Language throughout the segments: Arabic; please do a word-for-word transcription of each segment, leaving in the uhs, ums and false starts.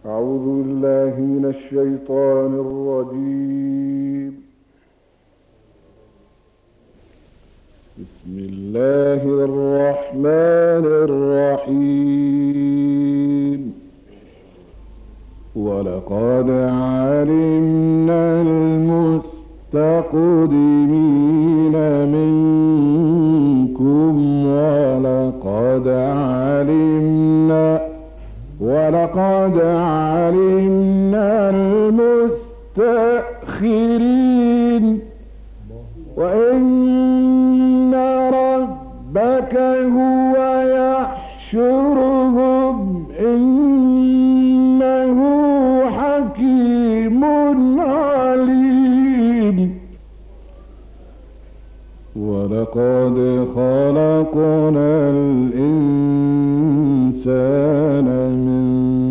أعوذ بالله من الشيطان الرجيم. بسم الله الرحمن الرحيم. ولقد علمنا المستقدمين منكم ولقد علمنا ولقد علمنا المستأخرين وإن ربك هو يحشرهم إنه حكيم عليم. ولقد خلقنا الإنسان من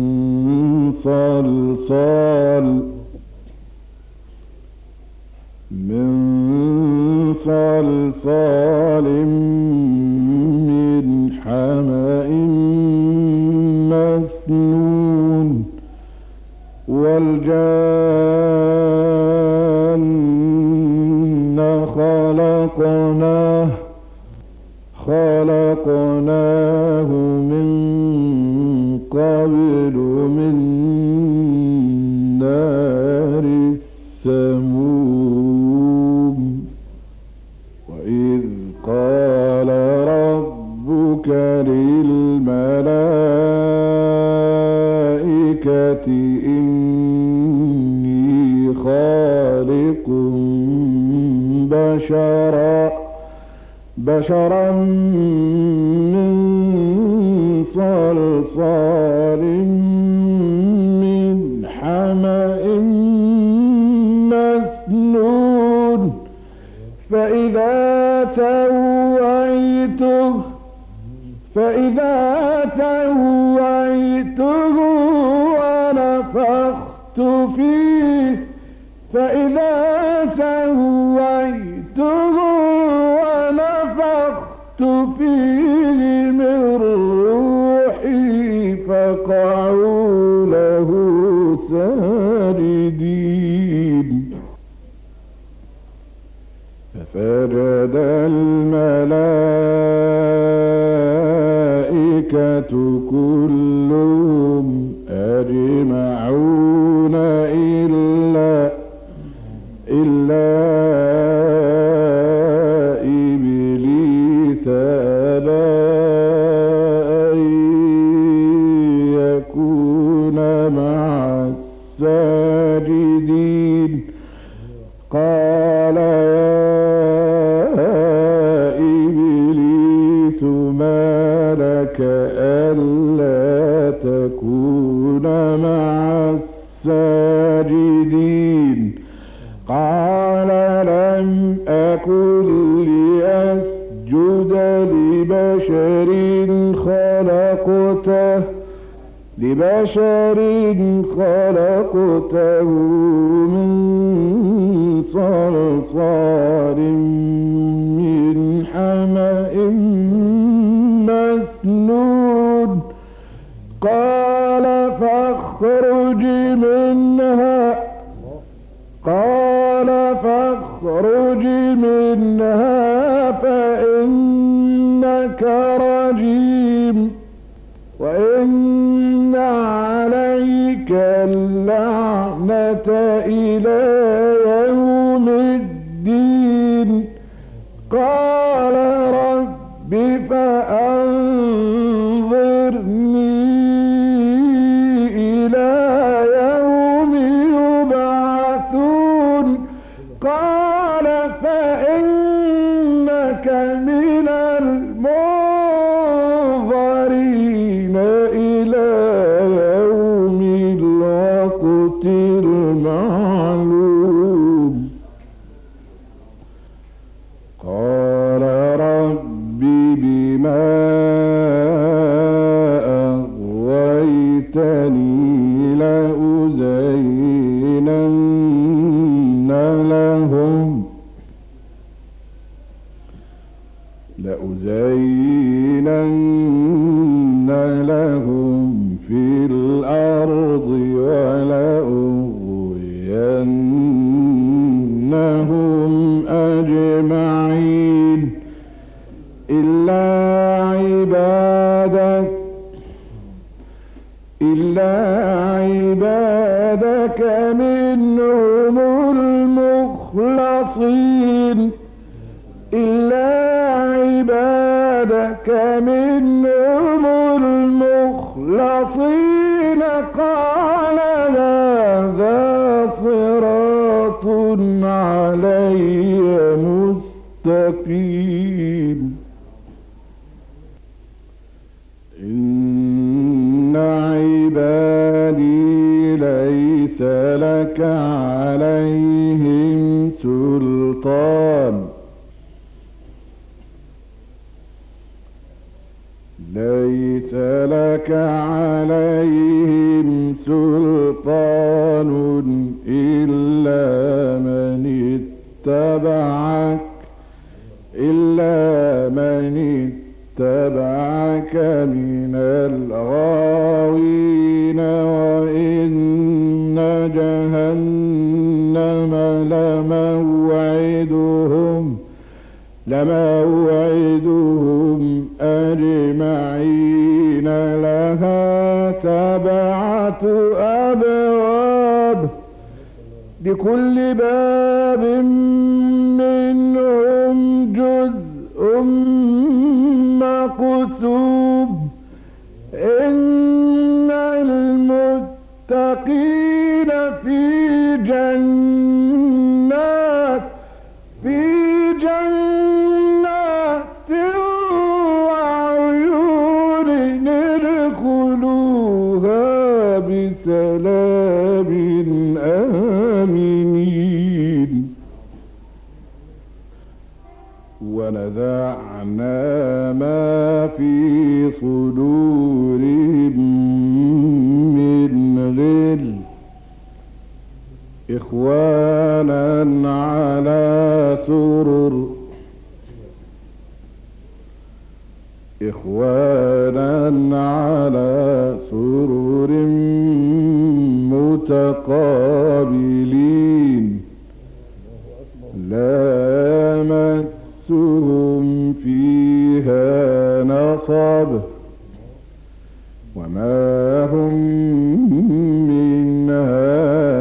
صلصال من صلصال من حمأ مسنون والجان خلقناه خلقناه من قبل من نار السموم. وإذ قال ربك للملائكة إني خالق بشرا بشرا من صلصال من حمأ مسنون فإذا سويته فإذا سويته ونفخت فيه فإذا سويته ونفخت فيه من روحي فقعوا له ساجدين. فسجد الملائكة كلهم أجمعون إلا إلا إبليس أبى أن يكون مع الساجدين. قال ألا تكون مع الساجدين. قال لم أكن لأسجد لبشر خلقته لبشر خلقته من صلصال من حمأ مسنون. قال فاخرج منها قال فاخرج منها فإنك رجيم وإن عليك اللعنة إلى يوم الدين. قال رب فأنظرني إلى يوم يبعثون. قال فإنك من المنظرين إلى يوم الوقت المعلوم. قال رب بما أغويتني لأزينن لهم لأزينن لهم في الأرض إلا عبادك منهم المخلصين إلا عبادك منهم المخلصين قال هذا صراط علي مستقيم إن عبادي ليس لك عليهم سلطان ليس لك عليهم سلطان إلا من اتبعك إلا من اتبعك من الغاوين وإن جهنم لموعدهم لموعدهم أجمعين لها سبعة أبواب لكل باب منهم جزء مقسوم إن المتقين في جنات في جنات وعيون ادخلوها بسلام آمنين ونزعنا ما في صدورهم من غل إخوانا على سرر إخوانا على سرر متقابلين لا يمسهم فيها نصب وما هم منها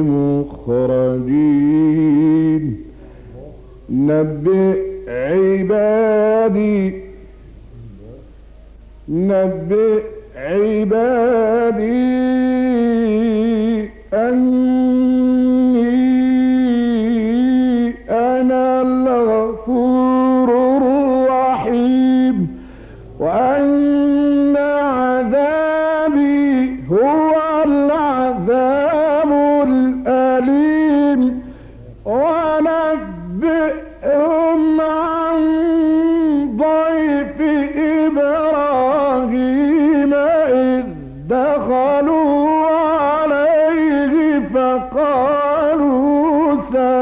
بمخرجين نبئ عبادي نبئ عبادي أني أنا الغفور الرحيم وأن عذابي هو العذاب الأليم ونبئهم عن ضيف إبراهيم إذ دخلوا عليه فقالوا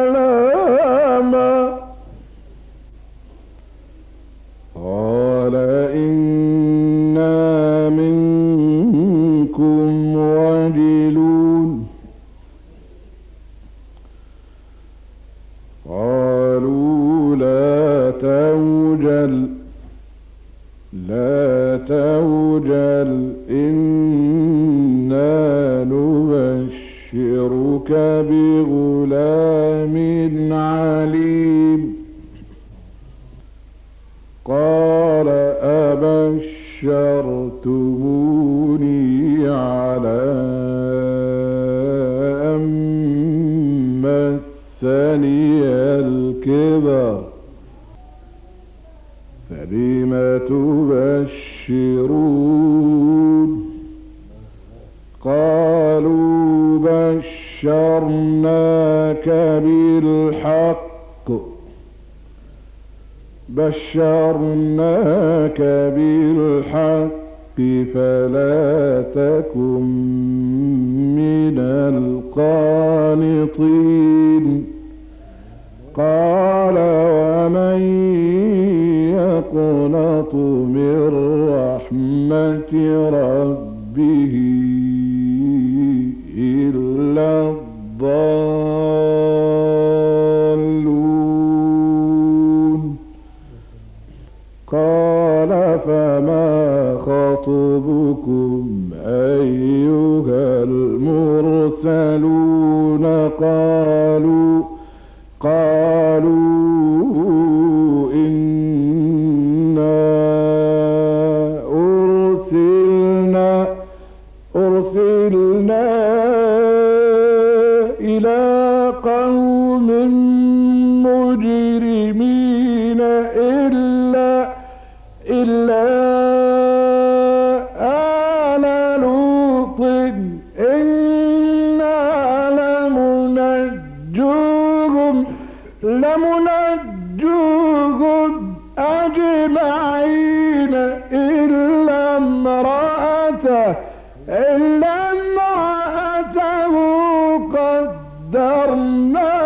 سلاما قال إنا منكم وجلون قالوا لا توجل لا توجل إنا نبشرك بغلام عليم قال أبشرتموني على أن مسني الكبر فبم تبشرون قالوا بشرناك بالحق بشرناك بالحق فلا تكن من القانطين قال ومن يقنط من رحمة ربه إلا الضالون قال فما خطبكم أيها أرسلنا إلى قوم مجرمين إلا إلا آل لوط إنا لمنجوهم لمنجوهم أجمعين إلا امرأته إلا امرأته قدرنا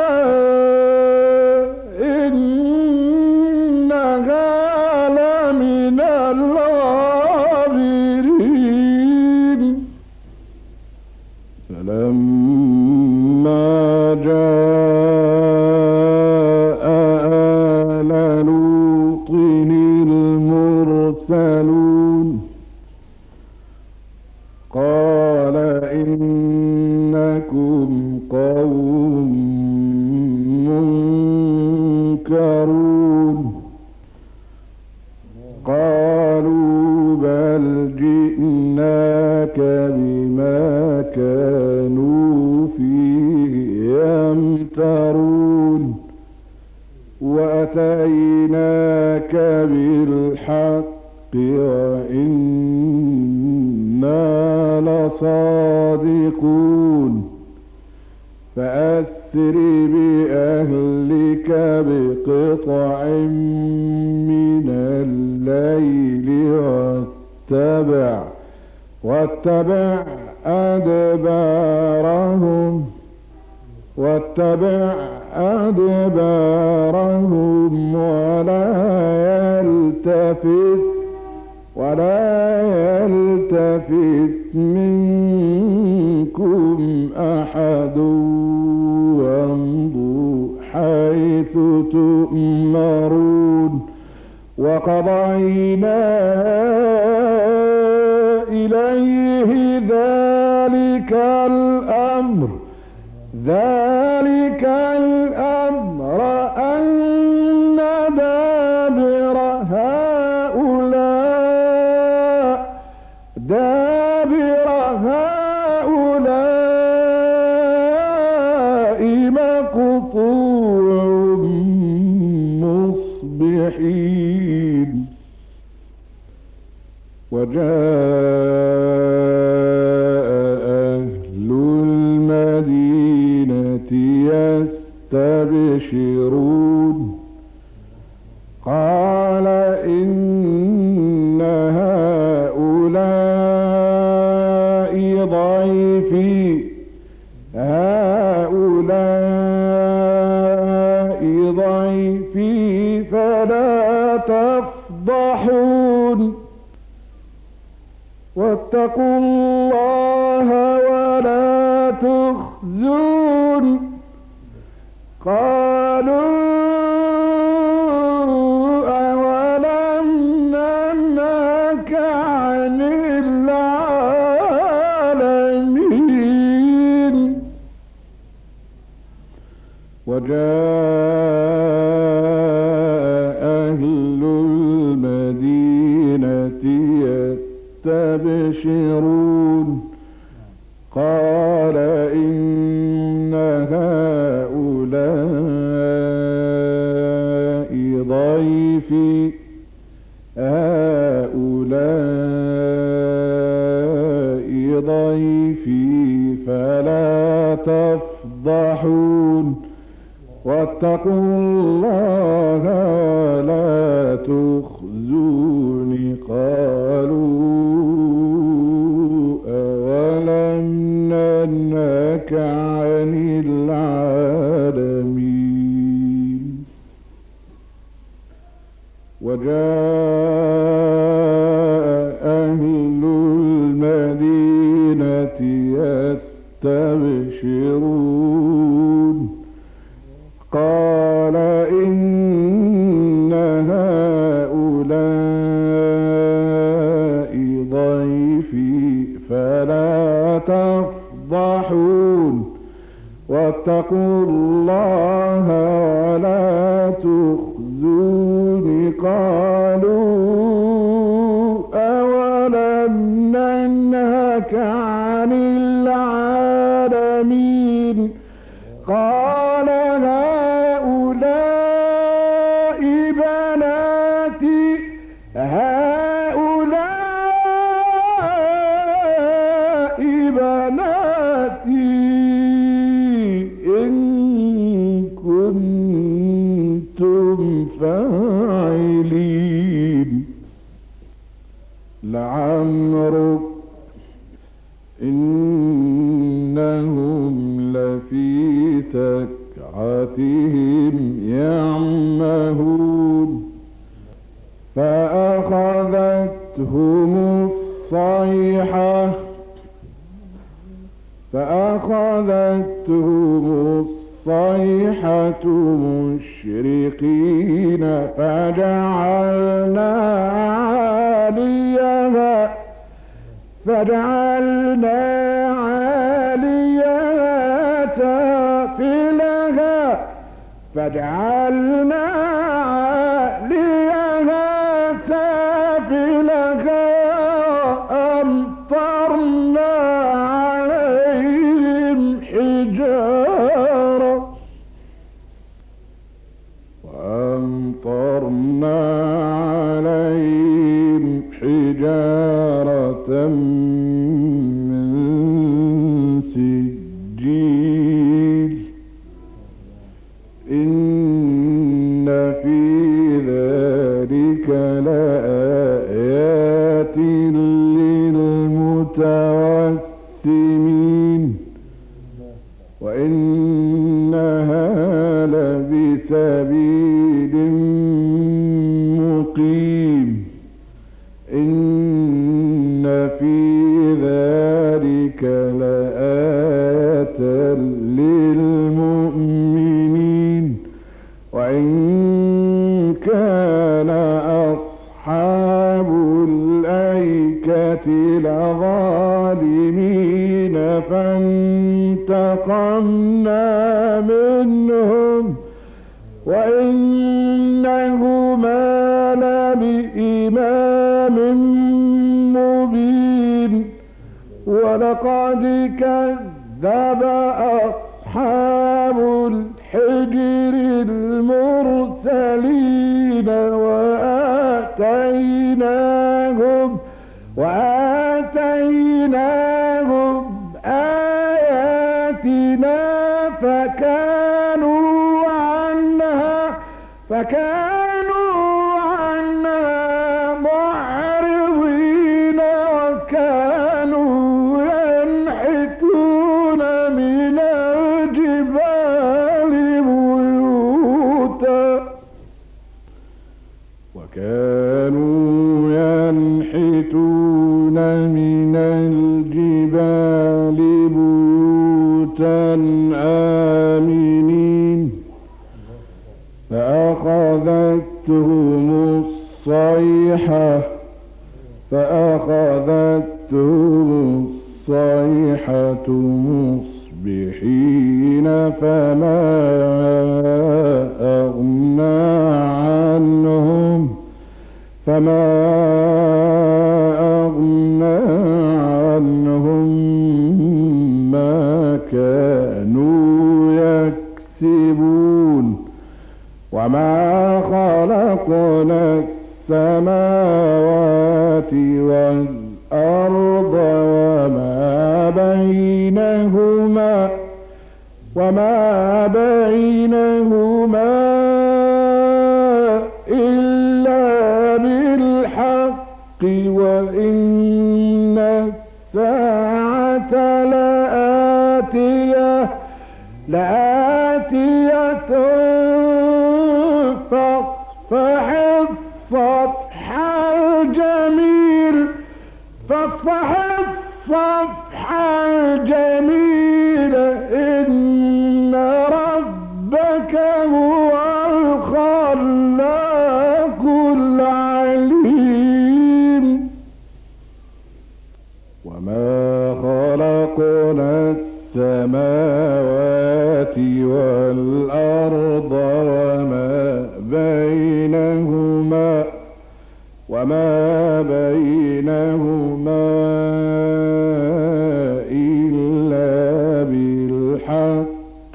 إنها لمن الغابرين فلما جاء آل لوط المرسلون قال إنكم قوم منكرون قالوا بل جئناك بما كانوا فيه يمترون وأتيناك بالحق وإنا لصادقون فأسر بأهلك بقطع من الليل واتبع واتبع أدبارهم واتبع أدبارهم ولا يلتفت ولا يلتفت منكم أحد وامضوا حيث تؤمرون وقضينا إليه ذلك الأمر ذلك الأمر أن دابر هؤلاء دابر هؤلاء مقطوع مصبحين وجاء أهل المدينة يستبشرون قال إن هؤلاء ضيفي هؤلاء ضيفي فلا تفضحون واتقوا الله ولا تخزون قالوا أولم ننهك عن العالمين وجاء أهل المدينة يستبشرون قال إن هؤلاء ضيفي هؤلاء ضيفي فلا تفضحون واتقوا الله ولا تخزون قالوا أولم ننهك عن العالمين وجاء أهل المدينة يستبشرون قال إن هؤلاء ضيفي فلا تفضحون واتقوا الله ولا تخزون قالوا أولم ننهك عن إنهم لفي سكرتهم يعمهون فأخذتهم الصيحة فأخذتهم الصيحة مشرقين فجعلنا عاليها فجعلنا عاليها سافلها فجعلنا عاليها سافلها أمطرنا عليهم حجارة وأمطرنا عليهم حجارة من سجيل إن في ذلك لآيات للمتوسمين وإنها لبسبيل مقيم إن في ذلك لآية للمؤمنين وإن كان أصحاب الأيكة لظالمين فانتقمنا منهم وإنهما لبإمام مبين ولقد كذب أصحاب الحجر المرسلين وآتيناهم وآتيناهم آياتنا فكانوا عنها فكانوا عنها معرضين وكانوا ينحتون من الجبال بيوتا وكانوا ينحتون من الجبال بيوتا آمنين فأخذتهم الصيحة فأخذتهم الصيحة مصبحين فما أغنى عنهم فما أغنى عنهم ما كانوا يكسبون وما خلقنا السماوات والأرض وما بينهما وما بينهما إلا بالحق وإن الساعة لآتية لآتية فاصفح الصفح الجميل فاصفح الصفح الجميل إن ربك هو الخلاق العليم وما خلقنا السماوات والأرض وما بينهما وما بينهما إلا بالحق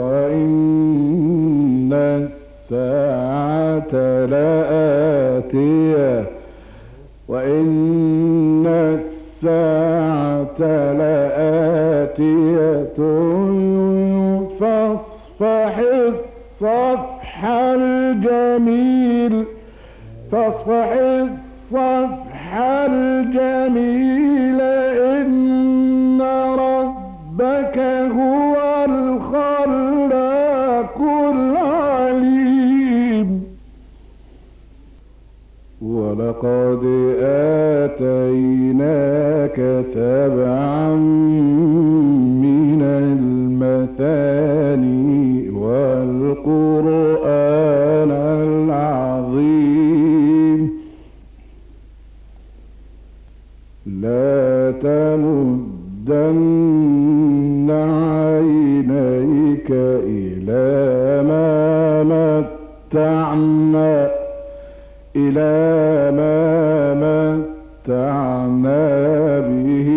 وإن الساعة لآتية وإن الساعة لآتية فاصفح الصفح الجميل فاصفح الصفح الجميل إن ربك ربك هو الخلاق العليم. ولقد آتيناك سبعا من المثاني والقرآن العظيم. لا تمدن عينيك إلى ما متعنا إلى ما متعنا به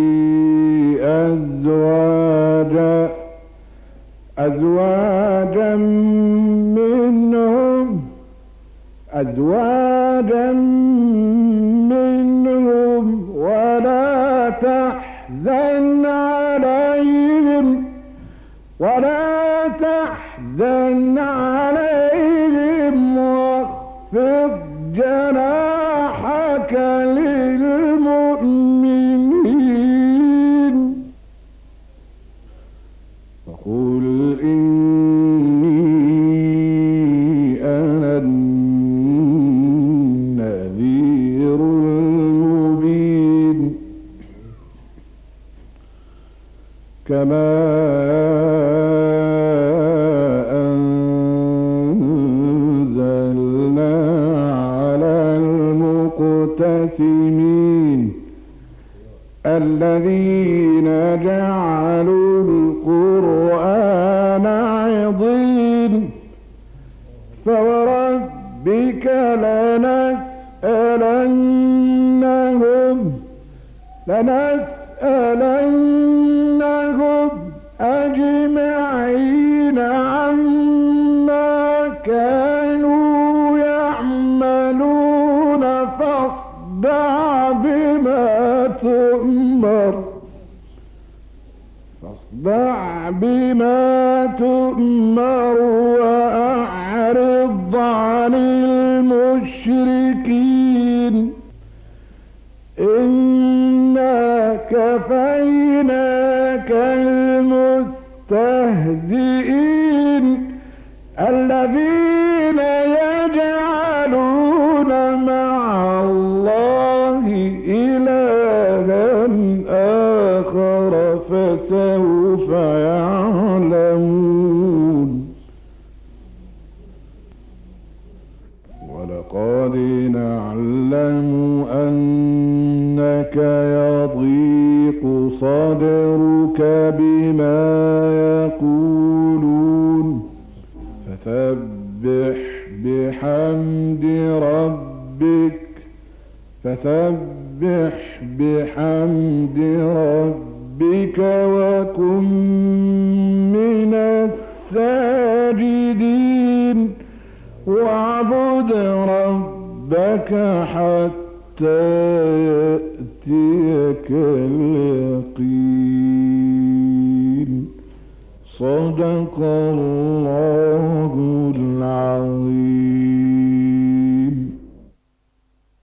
أزواجا أزواجا منهم أزواجا منهم ولا تحزن عليهم ولا تحزن عليهم واخفض جناحك للمؤمنين. وقل إني أنا النذير المبين. كما أنزلنا على المقتسمين الذين جعلوا القرآن عضين. فوربك لنسألنهم لنسألنهم أجمعين عما كانوا يعملون. فاصدع بما تؤمر فاصدع بما تؤمر وأعرض عن المشركين. إنا كفيناك المستهزئين الذين يجعلون مع الله إلها آخر فسوف يعلمون. ولقد نعلم أنك يضيق صدرك بما يقولون فسبح بحمد ربك فسبح بحمد ربك وكن من الساجدين. واعبد ربك حتى يأتيك اليقين. صدق الله.